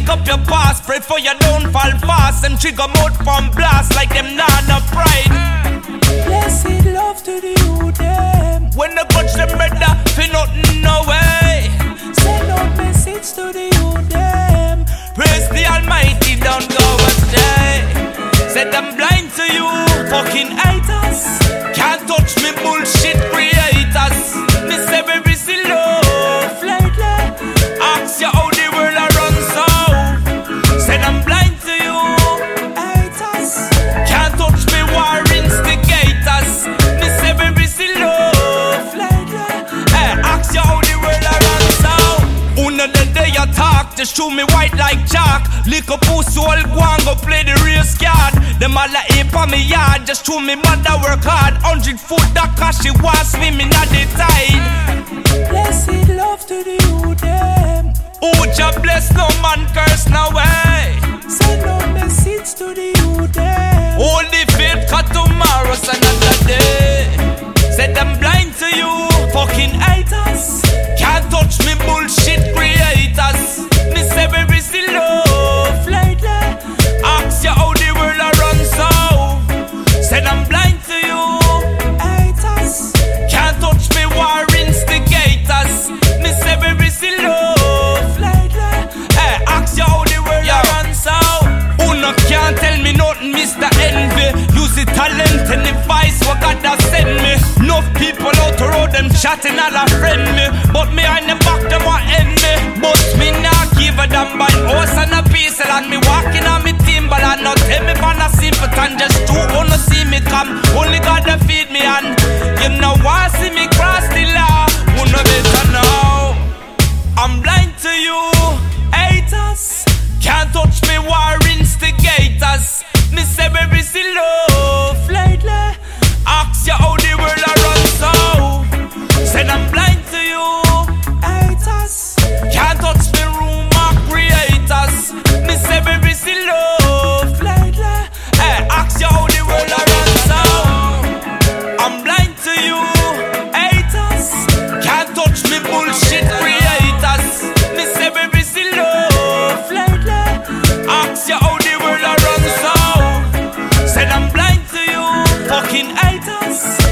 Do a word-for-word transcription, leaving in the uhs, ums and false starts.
Pick up your past, pray for your downfall fast. Them trigger mouth from blast like them nana pride. Blessed love to the youth them. When they touch them better, feel nothing no way. Send out message to the youth them. Praise the Almighty, don't go astray. Said I'm blind to you, fucking haters. Can't touch me bullshit creators. Me say very slow, Lately, ask you how the world a run so. Said I'm blind to you, haters. can't touch me war instigators. Me say very slow, Lately, hey, ask you how the world a run so. Una the day you talk, just show me white like chalk. Lick up pussy all go and go play the race card. Them all a ape on me yard, just show me mother work hard. Hundred foot that cause she was swimming at the tide. blessed love to the youth them. Who ja bless, no man curse, no way. Send out message to the youth them. Hold the faith, cause tomorrow's another day. Said I'm blind to you, fucking haters. Can't touch me bullshit creators. Me say very slow, Lately, ask you how the world a run so. Said I'm blind to you, haters. can't touch me war instigators. Me say very slow, Lately, hey, ask you how the world a run so. Uno can't tell me nothing, Mister Envy. Use the talent and the vice what God has sent me. Enough people out the road, them chatting all a friend me. But me on the back, them want end me. But me not give a damn by horse and a piece. And me walking on me timber and not tell me pan a simple and just two wanna see me come. Only God to feed me and you know why see me cross the law. Wanna better now. I'm blind to you, haters. Can't touch me war instigators. Me say very slow, Lately, ask you how the world a run so. Said I'm blind to you, haters. can't touch me rumor creators. Me say very slow, Lately, hey, ask you how the world a run so. I'm blind to you, haters. Can't touch me bullshit creators. Me say very slow, Lately, ask you how the world a run so. Said I'm blind to you, fucking haters.